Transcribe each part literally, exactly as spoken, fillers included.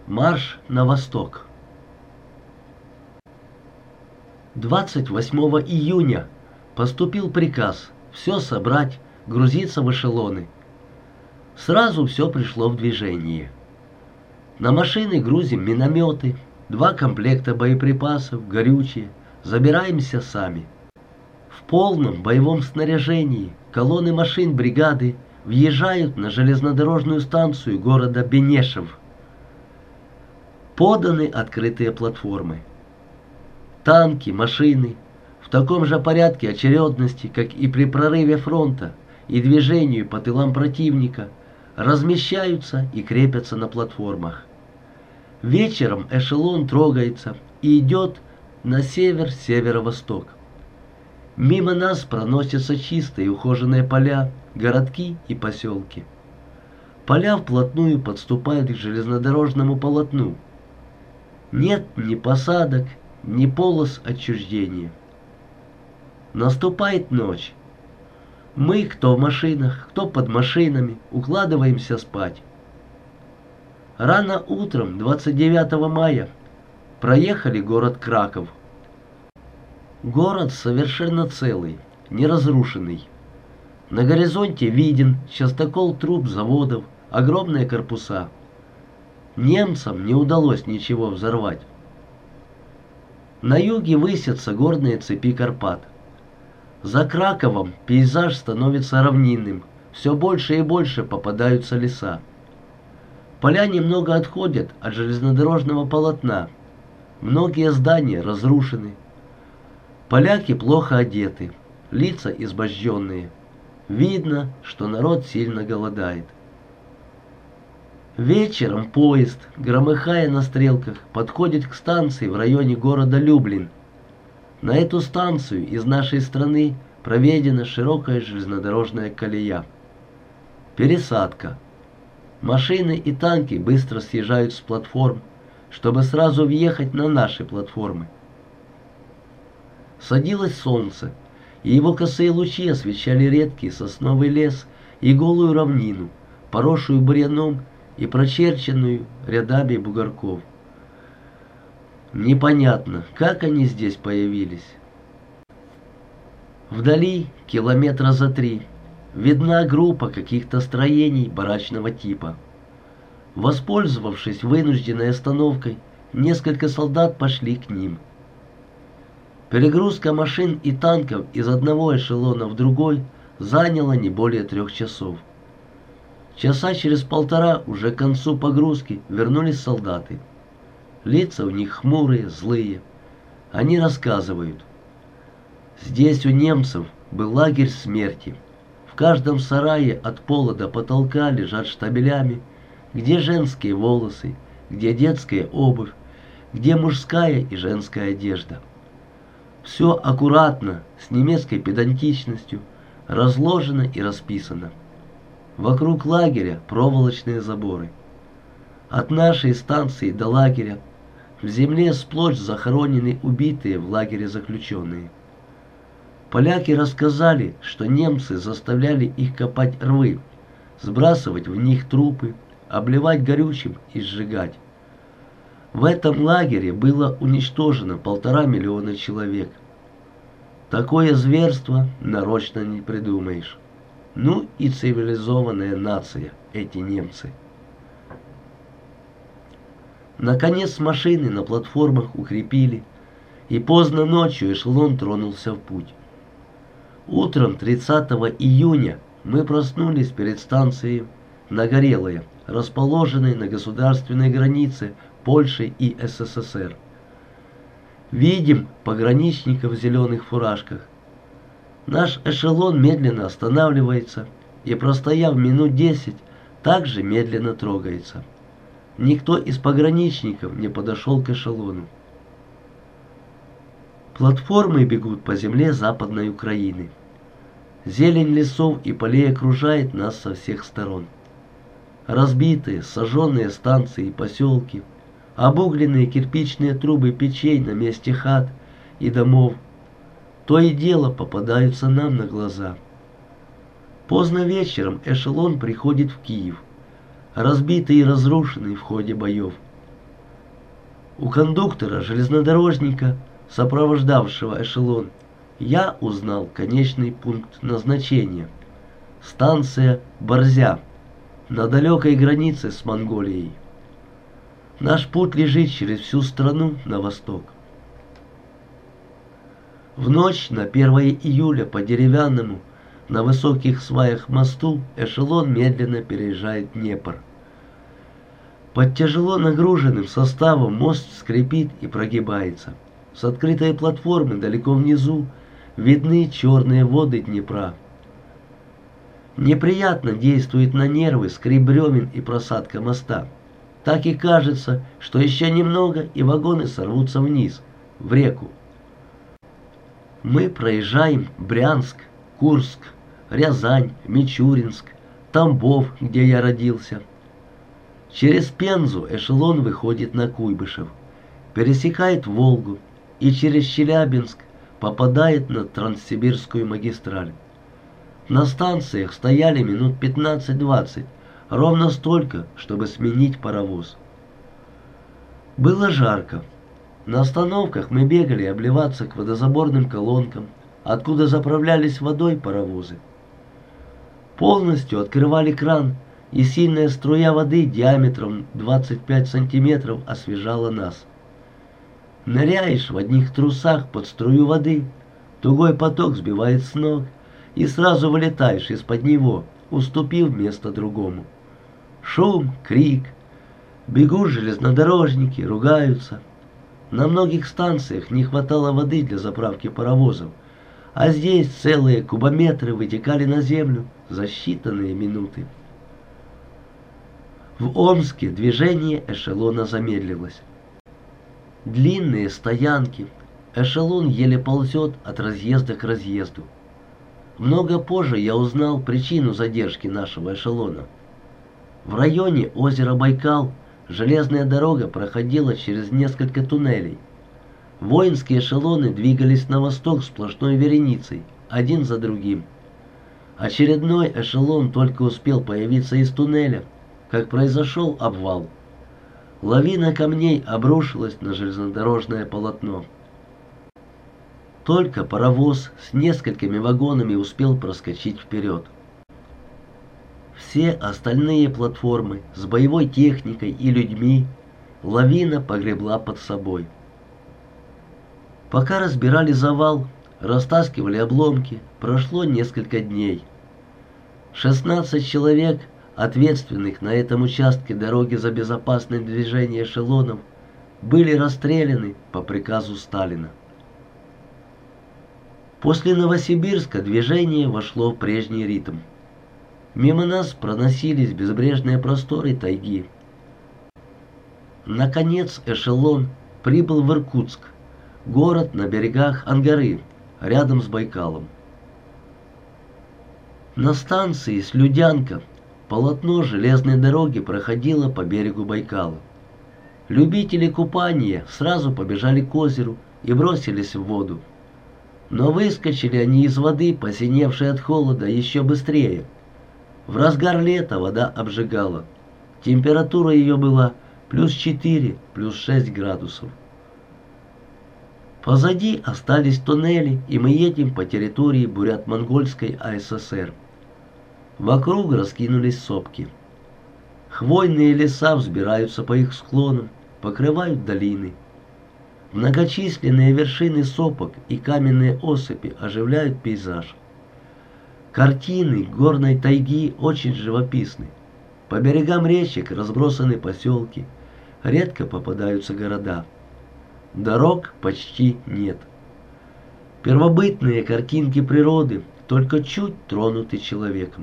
Марш на восток. двадцать восьмого июня поступил приказ все собрать, грузиться в эшелоны. Сразу все пришло в движение. На машины грузим минометы, два комплекта боеприпасов, горючее, забираемся сами. В полном боевом снаряжении колонны машин бригады въезжают на железнодорожную станцию города Бенешев. Поданы открытые платформы. Танки, машины в таком же порядке очередности, как и при прорыве фронта и движению по тылам противника, размещаются и крепятся на платформах. Вечером эшелон трогается и идет на север-северо-восток. Мимо нас проносятся чистые ухоженные поля, городки и поселки. Поля вплотную подступают к железнодорожному полотну. Нет ни посадок, ни полос отчуждения. Наступает ночь. Мы, кто в машинах, кто под машинами, укладываемся спать. Рано утром двадцать девятого мая проехали город Краков. Город совершенно целый, неразрушенный. На горизонте виден частокол труб заводов, огромные корпуса. Немцам не удалось ничего взорвать. На юге высятся горные цепи Карпат. За Краковом пейзаж становится равнинным, все больше и больше попадаются леса. Поля немного отходят от железнодорожного полотна. Многие здания разрушены. Поляки плохо одеты, лица избожденные. Видно, что народ сильно голодает. Вечером поезд, громыхая на стрелках, подходит к станции в районе города Люблин. На эту станцию из нашей страны проведена широкая железнодорожная колея. Пересадка. Машины и танки быстро съезжают с платформ, чтобы сразу въехать на наши платформы. Садилось солнце, и его косые лучи освещали редкий сосновый лес и голую равнину, поросшую бурьяном и прочерченную рядами бугорков. Непонятно, как они здесь появились. Вдали, километра за три, видна группа каких-то строений барачного типа. Воспользовавшись вынужденной остановкой, несколько солдат пошли к ним. Перегрузка машин и танков из одного эшелона в другой заняла не более трех часов. Часа через полтора уже к концу погрузки вернулись солдаты. Лица у них хмурые, злые. Они рассказывают. Здесь у немцев был лагерь смерти. В каждом сарае от пола до потолка лежат штабелями, где женские волосы, где детская обувь, где мужская и женская одежда. Все аккуратно, с немецкой педантичностью, разложено и расписано. Вокруг лагеря проволочные заборы. От нашей станции до лагеря в земле сплошь захоронены убитые в лагере заключенные. Поляки рассказали, что немцы заставляли их копать рвы, сбрасывать в них трупы, обливать горючим и сжигать. В этом лагере было уничтожено полтора миллиона человек. Такое зверство нарочно не придумаешь. Ну и цивилизованная нация, эти немцы. Наконец машины на платформах укрепили, и поздно ночью эшелон тронулся в путь. Утром тридцатого июня мы проснулись перед станцией Нагорелая, расположенной на государственной границе Польши и СССР. Видим пограничников в зеленых фуражках. Наш эшелон медленно останавливается и, простояв минут десять, также медленно трогается. Никто из пограничников не подошел к эшелону. Платформы бегут по земле Западной Украины. Зелень лесов и полей окружает нас со всех сторон. Разбитые, сожженные станции и поселки, обугленные кирпичные трубы печей на месте хат и домов, то и дело попадаются нам на глаза. Поздно вечером эшелон приходит в Киев, разбитый и разрушенный в ходе боев. У кондуктора-железнодорожника, сопровождавшего эшелон, я узнал конечный пункт назначения. Станция Борзя, на далекой границе с Монголией. Наш путь лежит через всю страну на восток. В ночь на первое июля по деревянному, на высоких сваях мосту эшелон медленно переезжает Днепр. Под тяжело нагруженным составом мост скрипит и прогибается. С открытой платформы далеко внизу видны черные воды Днепра. Неприятно действует на нервы скрип бревен и просадка моста. Так и кажется, что еще немного, и вагоны сорвутся вниз, в реку. Мы проезжаем Брянск, Курск, Рязань, Мичуринск, Тамбов, где я родился. Через Пензу эшелон выходит на Куйбышев, пересекает Волгу и через Челябинск попадает на Транссибирскую магистраль. На станциях стояли минут пятнадцать-двадцать, ровно столько, чтобы сменить паровоз. Было жарко. На остановках мы бегали обливаться к водозаборным колонкам, откуда заправлялись водой паровозы. Полностью открывали кран, и сильная струя воды диаметром двадцать пять сантиметров освежала нас. Ныряешь в одних трусах под струю воды, тугой поток сбивает с ног, и сразу вылетаешь из-под него, уступив место другому. Шум, крик. Бегут железнодорожники, ругаются. На многих станциях не хватало воды для заправки паровозов, а здесь целые кубометры вытекали на землю за считанные минуты. В Омске движение эшелона замедлилось. Длинные стоянки. Эшелон еле ползет от разъезда к разъезду. Много позже я узнал причину задержки нашего эшелона. В районе озера Байкал железная дорога проходила через несколько туннелей. Воинские эшелоны двигались на восток сплошной вереницей, один за другим. Очередной эшелон только успел появиться из туннеля, как произошел обвал. Лавина камней обрушилась на железнодорожное полотно. Только паровоз с несколькими вагонами успел проскочить вперед. Все остальные платформы с боевой техникой и людьми лавина погребла под собой. Пока разбирали завал, растаскивали обломки, прошло несколько дней. шестнадцать человек, ответственных на этом участке дороги за безопасное движение эшелонов, были расстреляны по приказу Сталина. После Новосибирска движение вошло в прежний ритм. Мимо нас проносились безбрежные просторы тайги. Наконец эшелон прибыл в Иркутск, город на берегах Ангары, рядом с Байкалом. На станции Слюдянка полотно железной дороги проходило по берегу Байкала. Любители купания сразу побежали к озеру и бросились в воду. Но выскочили они из воды, посиневшие от холода, еще быстрее. В разгар лета вода обжигала. Температура ее была плюс четыре, плюс шесть градусов. Позади остались туннели, и мы едем по территории Бурят-Монгольской АССР. Вокруг раскинулись сопки. Хвойные леса взбираются по их склонам, покрывают долины. Многочисленные вершины сопок и каменные осыпи оживляют пейзаж. Картины горной тайги очень живописны. По берегам речек разбросаны поселки, редко попадаются города. Дорог почти нет. Первобытные картинки природы только чуть тронуты человеком.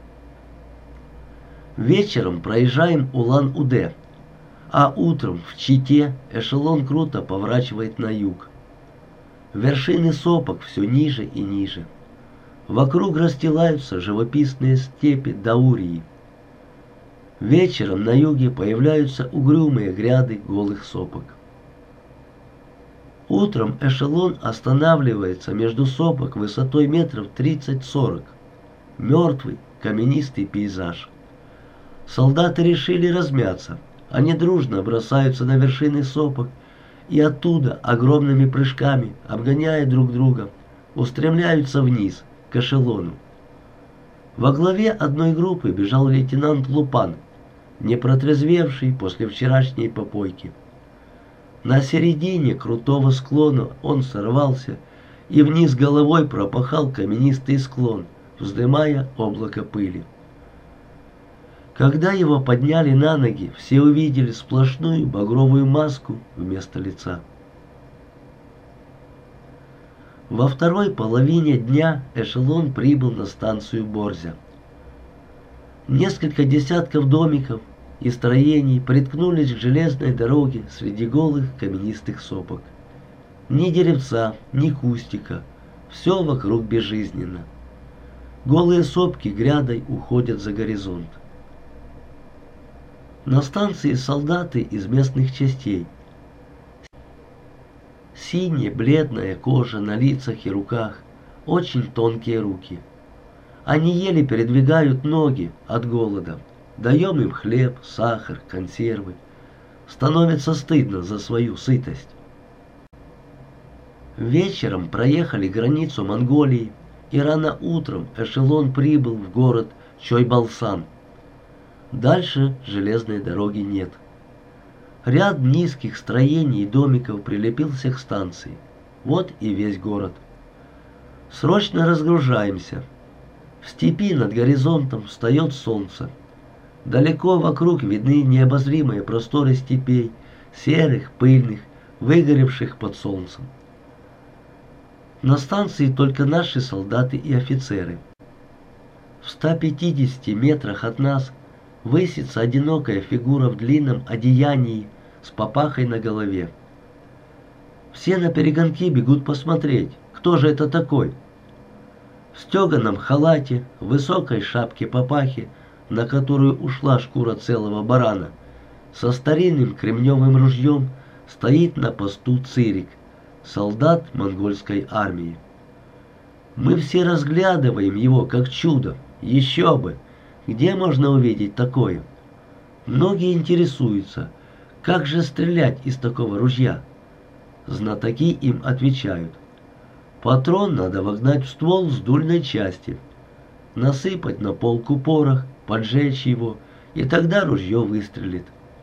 Вечером проезжаем Улан-Удэ, а утром в Чите эшелон круто поворачивает на юг. Вершины сопок все ниже и ниже. Вокруг расстилаются живописные степи Даурии. Вечером на юге появляются угрюмые гряды голых сопок. Утром эшелон останавливается между сопок высотой метров тридцать-сорок. Мертвый каменистый пейзаж. Солдаты решили размяться. Они дружно бросаются на вершины сопок, и оттуда огромными прыжками, обгоняя друг друга, устремляются вниз, к эшелону. Во главе одной группы бежал лейтенант Лупан, не протрезвевший после вчерашней попойки. На середине крутого склона он сорвался и вниз головой пропахал каменистый склон, вздымая облако пыли. Когда его подняли на ноги, все увидели сплошную багровую маску вместо лица. Во второй половине дня эшелон прибыл на станцию Борзя. Несколько десятков домиков и строений приткнулись к железной дороге среди голых каменистых сопок. Ни деревца, ни кустика, все вокруг безжизненно. Голые сопки грядой уходят за горизонт. На станции солдаты из местных частей. Синяя бледная кожа на лицах и руках, очень тонкие руки. Они еле передвигают ноги от голода. Даем им хлеб, сахар, консервы. Становится стыдно за свою сытость. Вечером проехали границу Монголии, и рано утром эшелон прибыл в город Чойбалсан. Дальше железной дороги нет. Ряд низких строений и домиков прилепился к станции. Вот и весь город. Срочно разгружаемся. В степи над горизонтом встает солнце. Далеко вокруг видны необозримые просторы степей, серых, пыльных, выгоревших под солнцем. На станции только наши солдаты и офицеры. В ста пятидесяти метрах от нас высится одинокая фигура в длинном одеянии с папахой на голове. Все наперегонки бегут посмотреть, кто же это такой. В стеганом халате, в высокой шапке папахи, на которую ушла шкура целого барана, со старинным кремневым ружьем стоит на посту Цирик, солдат монгольской армии. Мы все разглядываем его как чудо. Еще бы! Где можно увидеть такое? Многие интересуются, как же стрелять из такого ружья. Знатоки им отвечают: патрон надо вогнать в ствол с дульной части, насыпать на полку порох, поджечь его, и тогда ружье выстрелит.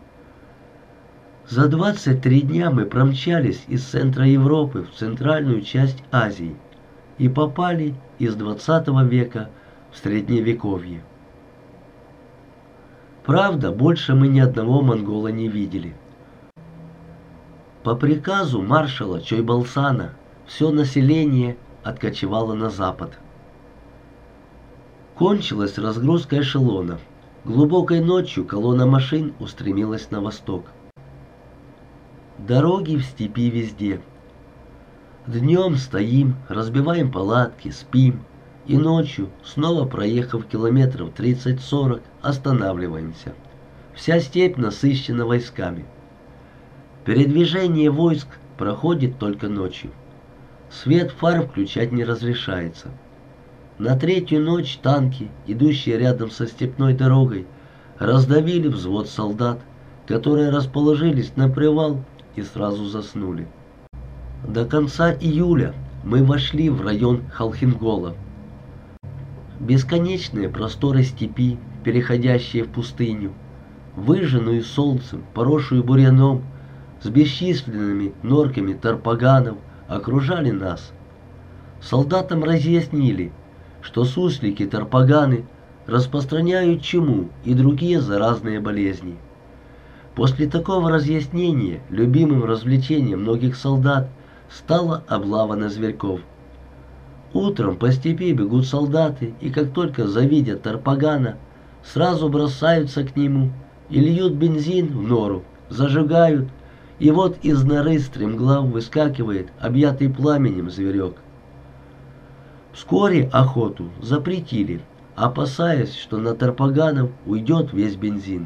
За двадцать три дня мы промчались из центра Европы в центральную часть Азии и попали из двадцатого века в Средневековье. Правда, больше мы ни одного монгола не видели. По приказу маршала Чойбалсана все население откочевало на запад. Кончилась разгрузка эшелона. Глубокой ночью колонна машин устремилась на восток. Дороги в степи везде. Днем стоим, разбиваем палатки, спим, и ночью, снова проехав километров тридцать-сорок, останавливаемся. Вся степь насыщена войсками. Передвижение войск проходит только ночью. Свет фар включать не разрешается. На третью ночь танки, идущие рядом со степной дорогой, раздавили взвод солдат, которые расположились на привал и сразу заснули. До конца июля мы вошли в район Халхингола. Бесконечные просторы степи, переходящие в пустыню, выжженную солнцем, поросшую бурьяном, с бесчисленными норками тарпаганов, окружали нас. Солдатам разъяснили, что суслики-тарпаганы распространяют чуму и другие заразные болезни. После такого разъяснения любимым развлечением многих солдат стала облава на зверьков. Утром по степи бегут солдаты, и как только завидят тарпагана, сразу бросаются к нему и льют бензин в нору, зажигают, и вот из норы стремглав выскакивает объятый пламенем зверек. Вскоре охоту запретили, опасаясь, что на тарпаганов уйдет весь бензин.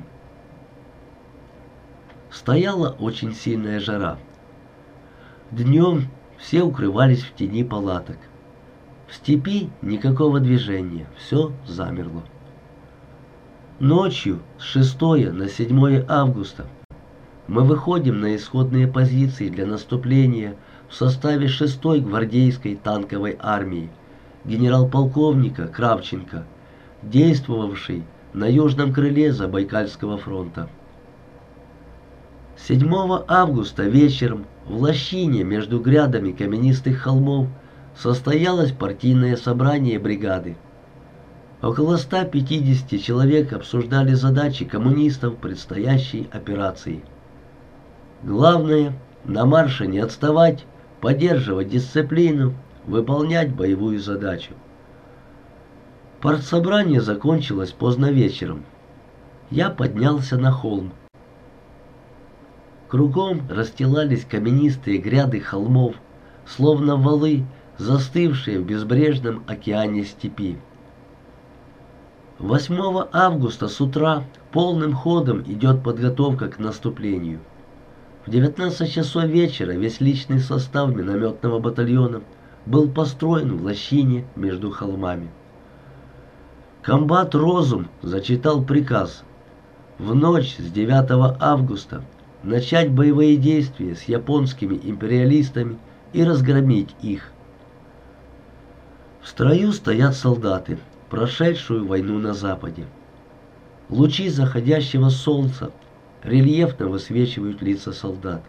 Стояла очень сильная жара. Днем все укрывались в тени палаток. В степи никакого движения, все замерло. Ночью с шестого на седьмое августа Мы выходим на исходные позиции для наступления в составе шестой гвардейской танковой армии генерал-полковника Кравченко, действовавшей на южном крыле Забайкальского фронта. седьмого августа вечером в лощине между грядами каменистых холмов состоялось партийное собрание бригады. Около ста пятидесяти человек обсуждали задачи коммунистов предстоящей операции. Главное – на марше не отставать, поддерживать дисциплину, выполнять боевую задачу. Партсобрание закончилось поздно вечером. Я поднялся на холм. Кругом расстилались каменистые гряды холмов, словно валы, застывшие в безбрежном океане степи. восьмого августа с утра полным ходом идет подготовка к наступлению. В девятнадцать часов вечера весь личный состав минометного батальона был построен в лощине между холмами. Комбат Розум зачитал приказ в ночь с девятого августа начать боевые действия с японскими империалистами и разгромить их. В строю стоят солдаты, прошедшую войну на Западе. Лучи заходящего солнца рельефно высвечивают лица солдат.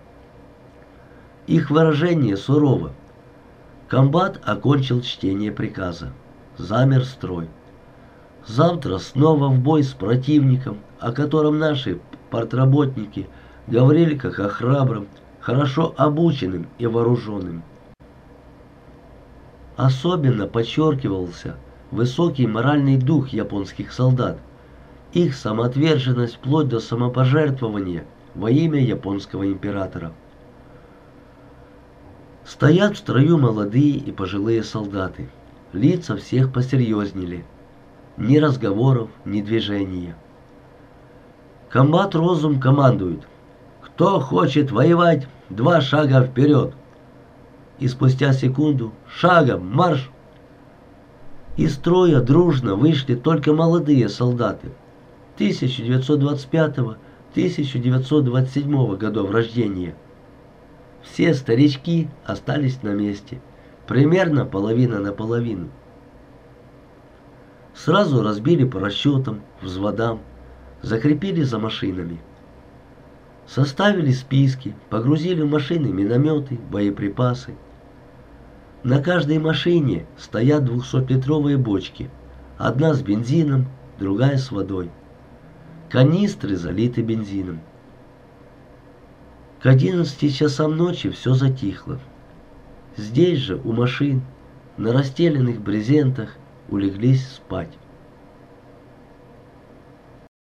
Их выражение сурово. Комбат окончил чтение приказа. Замер строй. Завтра снова в бой с противником, о котором наши партработники говорили как о храбром, хорошо обученным и вооруженным. Особенно подчеркивался высокий моральный дух японских солдат, их самоотверженность вплоть до самопожертвования во имя японского императора. Стоят в строю молодые и пожилые солдаты. Лица всех посерьезнели. Ни разговоров, ни движения. Комбат Розум командует: «Кто хочет воевать, два шага вперед!» И спустя секунду: «Шагом марш!» Из строя дружно вышли только молодые солдаты тысяча девятьсот двадцать пятого — тысяча девятьсот двадцать седьмого годов рождения. Все старички остались на месте, примерно половина на половину. Сразу разбили по расчетам, взводам, закрепили за машинами. Составили списки, погрузили в машины минометы, боеприпасы. На каждой машине стоят двухсотлитровые бочки, одна с бензином, другая с водой. Канистры залиты бензином. К одиннадцати часам ночи все затихло. Здесь же, у машин, на расстеленных брезентах, улеглись спать.